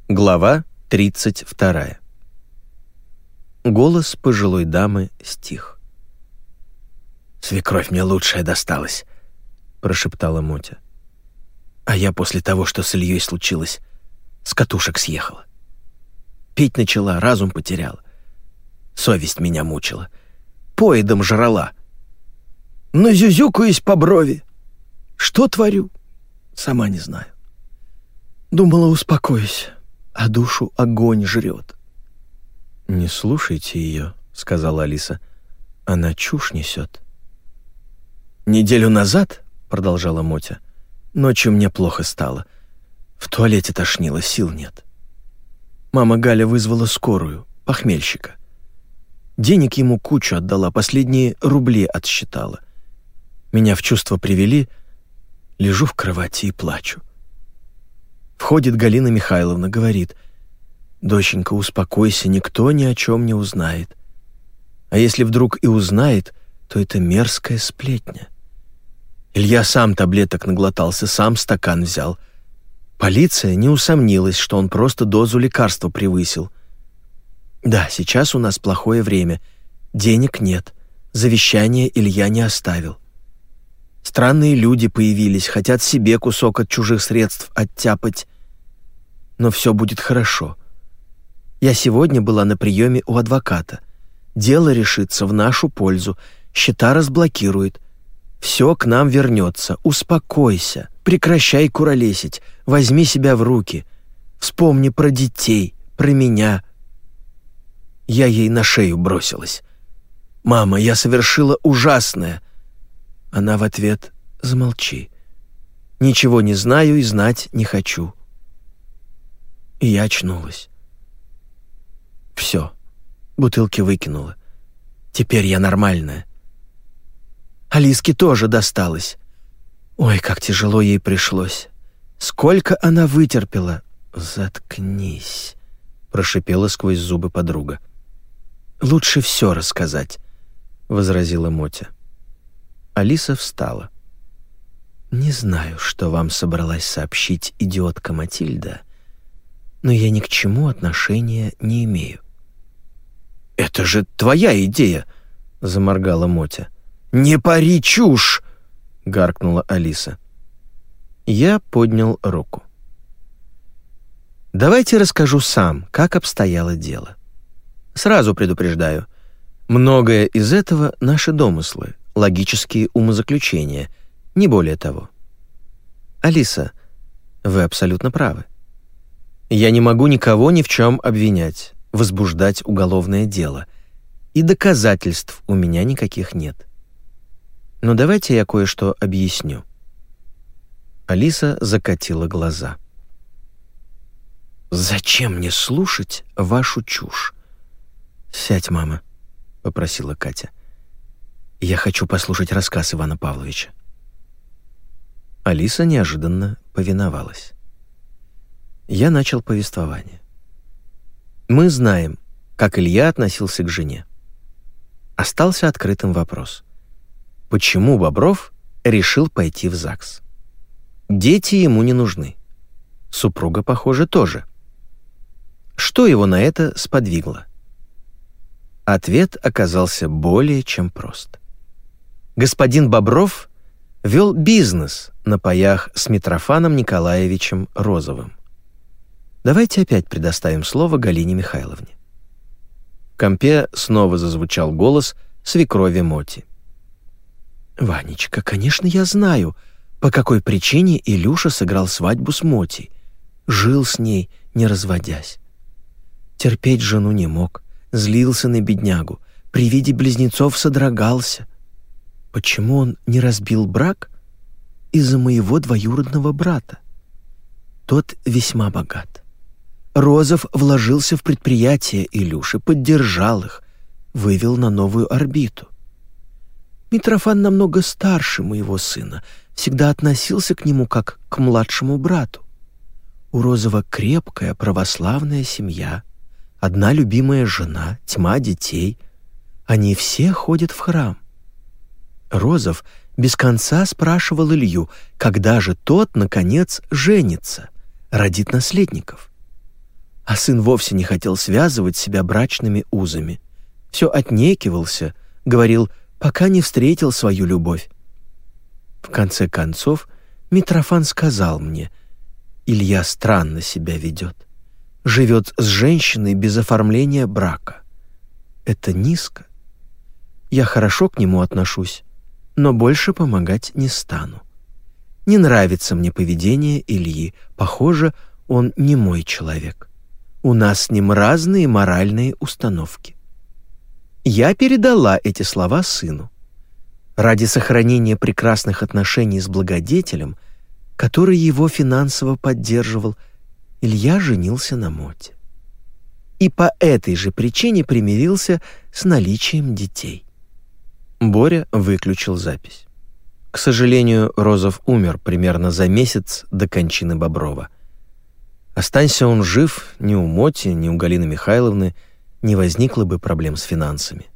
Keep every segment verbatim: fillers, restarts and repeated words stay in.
Глава тридцать вторая. Голос пожилой дамы стих. «Свекровь мне лучшая досталась», — прошептала Мотя. «А я после того, что с Ильей случилось, с катушек съехала. Пить начала, разум потеряла. Совесть меня мучила. Поедом жрала. Назюзюкаюсь по брови. Что творю? Сама не знаю. Думала, успокоюсь, а душу огонь жрет». «Не слушайте ее», — сказала Алиса. «Она чушь несет». «Неделю назад, — продолжала Мотя, — ночью мне плохо стало. В туалете тошнило, сил нет. Мама Галя вызвала скорую, похмельщика. Денег ему кучу отдала, последние рубли отсчитала. Меня в чувство привели, лежу в кровати и плачу. Входит Галина Михайловна, говорит: «Доченька, успокойся, никто ни о чем не узнает. А если вдруг и узнает, то это мерзкая сплетня. Илья сам таблеток наглотался, сам стакан взял. Полиция не усомнилась, что он просто дозу лекарства превысил. Да, сейчас у нас плохое время, денег нет, завещание Илья не оставил. Странные люди появились, хотят себе кусок от чужих средств оттяпать. Но все будет хорошо. Я сегодня была на приеме у адвоката. Дело решится в нашу пользу, счета разблокирует. Все к нам вернется. Успокойся, прекращай куролесить, возьми себя в руки. Вспомни про детей, про меня». Я ей на шею бросилась. «Мама, я совершила ужасное». Она в ответ: «Замолчи. Ничего не знаю и знать не хочу». И я очнулась. Все, бутылки выкинула. Теперь я нормальная. Алиске тоже досталось. Ой, как тяжело ей пришлось. Сколько она вытерпела. «Заткнись», — прошипела сквозь зубы подруга. «Лучше все рассказать», — возразила Мотя. Алиса встала. «Не знаю, что вам собралась сообщить идиотка Матильда, но я ни к чему отношения не имею». «Это же твоя идея», — заморгала Мотя. «Не пари чушь!» — гаркнула Алиса. Я поднял руку. «Давайте расскажу сам, как обстояло дело. Сразу предупреждаю, многое из этого — наши домыслы, логические умозаключения, не более того. Алиса, вы абсолютно правы. Я не могу никого ни в чем обвинять, возбуждать уголовное дело, и доказательств у меня никаких нет. Но давайте я кое-что объясню». Алиса закатила глаза. «Зачем мне слушать вашу чушь?» «Сядь, мама», — попросила Катя. «Я хочу послушать рассказ Ивана Павловича». Алиса неожиданно повиновалась. Я начал повествование. Мы знаем, как Илья относился к жене. Остался открытым вопрос: почему Бобров решил пойти в ЗАГС? Дети ему не нужны. Супруга, похоже, тоже. Что его на это сподвигло? Ответ оказался более чем прост. Господин Бобров вел бизнес на паях с Митрофаном Николаевичем Розовым. Давайте опять предоставим слово Галине Михайловне. В компе снова зазвучал голос свекрови Моти. «Ванечка, конечно, я знаю, по какой причине Илюша сыграл свадьбу с Мотей. Жил с ней, не разводясь. Терпеть жену не мог, злился на беднягу, при виде близнецов содрогался. Почему он не разбил брак? Из-за моего двоюродного брата. Тот весьма богат. Розов вложился в предприятие Илюши, поддержал их, вывел на новую орбиту. Митрофан намного старше моего сына, всегда относился к нему как к младшему брату. У Розова крепкая православная семья, одна любимая жена, тьма детей. Они все ходят в храм. Розов без конца спрашивал Илью, когда же тот, наконец, женится, родит наследников. А сын вовсе не хотел связывать себя брачными узами. Все отнекивался, говорил, пока не встретил свою любовь. В конце концов, Митрофан сказал мне: «Илья странно себя ведет. Живет с женщиной без оформления брака. Это низко. Я хорошо к нему отношусь, но больше помогать не стану. Не нравится мне поведение Ильи. Похоже, он не мой человек. У нас с ним разные моральные установки». Я передала эти слова сыну. Ради сохранения прекрасных отношений с благодетелем, который его финансово поддерживал, Илья женился на Моте. И по этой же причине примирился с наличием детей. Боря выключил запись. К сожалению, Розов умер примерно за месяц до кончины Боброва. Останься он жив, ни у Моти, ни у Галины Михайловны не возникло бы проблем с финансами.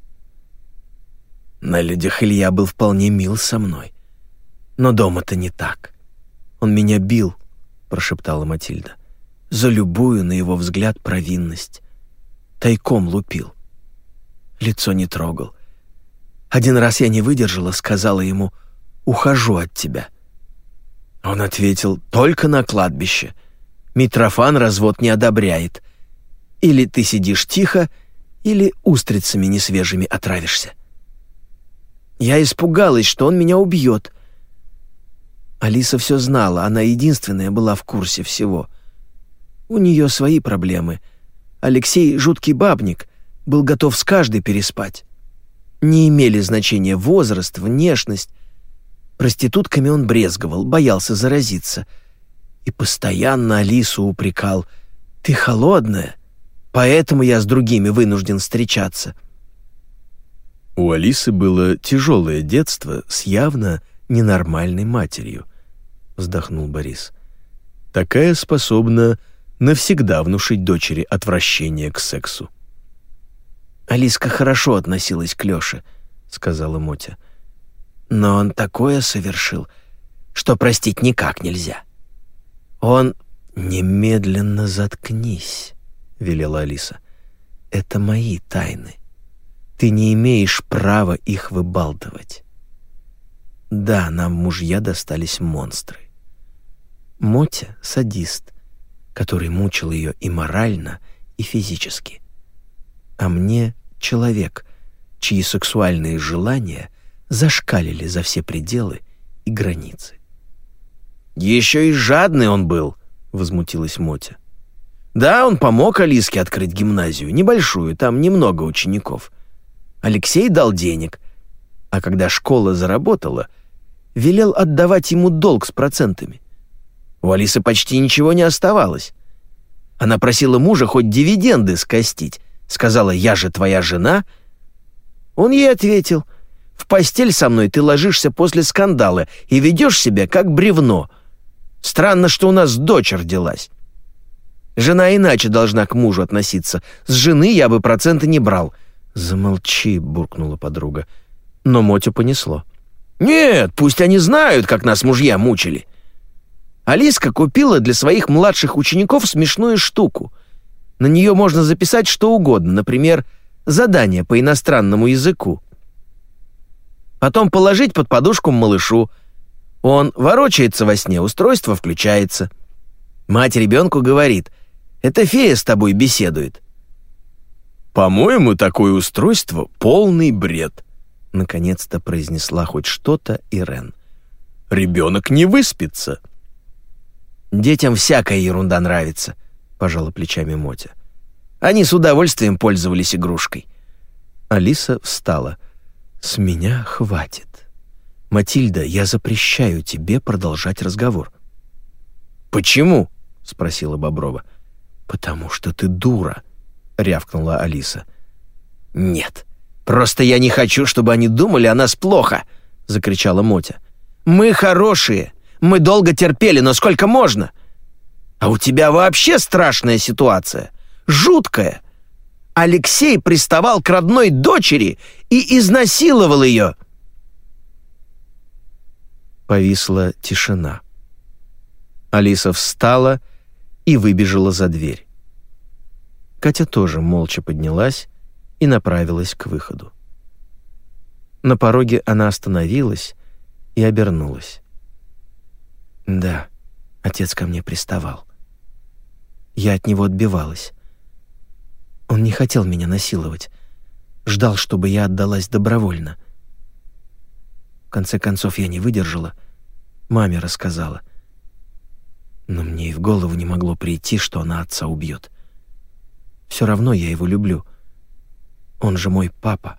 На людях Илья был вполне мил со мной. Но дома-то не так. Он меня бил, прошептала Матильда. За любую, на его взгляд, провинность. Тайком лупил. Лицо не трогал. Один раз я не выдержала, сказала ему: «Ухожу от тебя». Он ответил: «Только на кладбище. Митрофан развод не одобряет. Или ты сидишь тихо, или устрицами несвежими отравишься». Я испугалась, что он меня убьет. Алиса все знала, она единственная была в курсе всего. У нее свои проблемы. Алексей, жуткий бабник, был готов с каждой переспать. Не имели значения возраст, внешность. Проститутками он брезговал, боялся заразиться. И постоянно Алису упрекал: «Ты холодная, поэтому я с другими вынужден встречаться». У Алисы было тяжелое детство с явно ненормальной матерью, вздохнул Борис. Такая способна навсегда внушить дочери отвращение к сексу. «Алиска хорошо относилась к Лёше», — сказала Мотя. «Но он такое совершил, что простить никак нельзя. Он...» «Немедленно заткнись», — велела Алиса. «Это мои тайны. Ты не имеешь права их выбалтывать. Да, нам мужья достались монстры. Мотя — садист, который мучил ее и морально, и физически. А мне — человек, чьи сексуальные желания зашкалили за все пределы и границы». «Еще и жадный он был», — возмутилась Мотя. «Да, он помог Алиске открыть гимназию, небольшую, там немного учеников. Алексей дал денег, а когда школа заработала, велел отдавать ему долг с процентами. У Алисы почти ничего не оставалось. Она просила мужа хоть дивиденды скостить, сказала: «Я же твоя жена». Он ей ответил: «В постель со мной ты ложишься после скандала и ведешь себя как бревно. Странно, что у нас дочь родилась. Жена иначе должна к мужу относиться. С жены я бы проценты не брал». «Замолчи», — буркнула подруга. Но Мотю понесло. «Нет, пусть они знают, как нас мужья мучили». Алиска купила для своих младших учеников смешную штуку. На нее можно записать что угодно, например, задание по иностранному языку. Потом положить под подушку малышу. Он ворочается во сне, устройство включается. Мать ребенку говорит: «Это фея с тобой беседует». «По-моему, такое устройство — полный бред», — наконец-то произнесла хоть что-то Ирен. «Ребенок не выспится». «Детям всякая ерунда нравится», — пожала плечами Мотя. «Они с удовольствием пользовались игрушкой». Алиса встала. «С меня хватит. Матильда, я запрещаю тебе продолжать разговор». «Почему?» — спросила Боброва. «Потому что ты дура», — рявкнула Алиса. «Нет, просто я не хочу, чтобы они думали о нас плохо», — закричала Мотя. «Мы хорошие, мы долго терпели, но сколько можно? А у тебя вообще страшная ситуация, жуткая. Алексей приставал к родной дочери и изнасиловал ее». Повисла тишина. Алиса встала и выбежала за дверь. Катя тоже молча поднялась и направилась к выходу. На пороге она остановилась и обернулась. Да, отец ко мне приставал. Я от него отбивалась. Он не хотел меня насиловать, ждал, чтобы я отдалась добровольно. В конце концов, я не выдержала, маме рассказала. Но мне и в голову не могло прийти, что она отца убьет. Все равно я его люблю. Он же мой папа.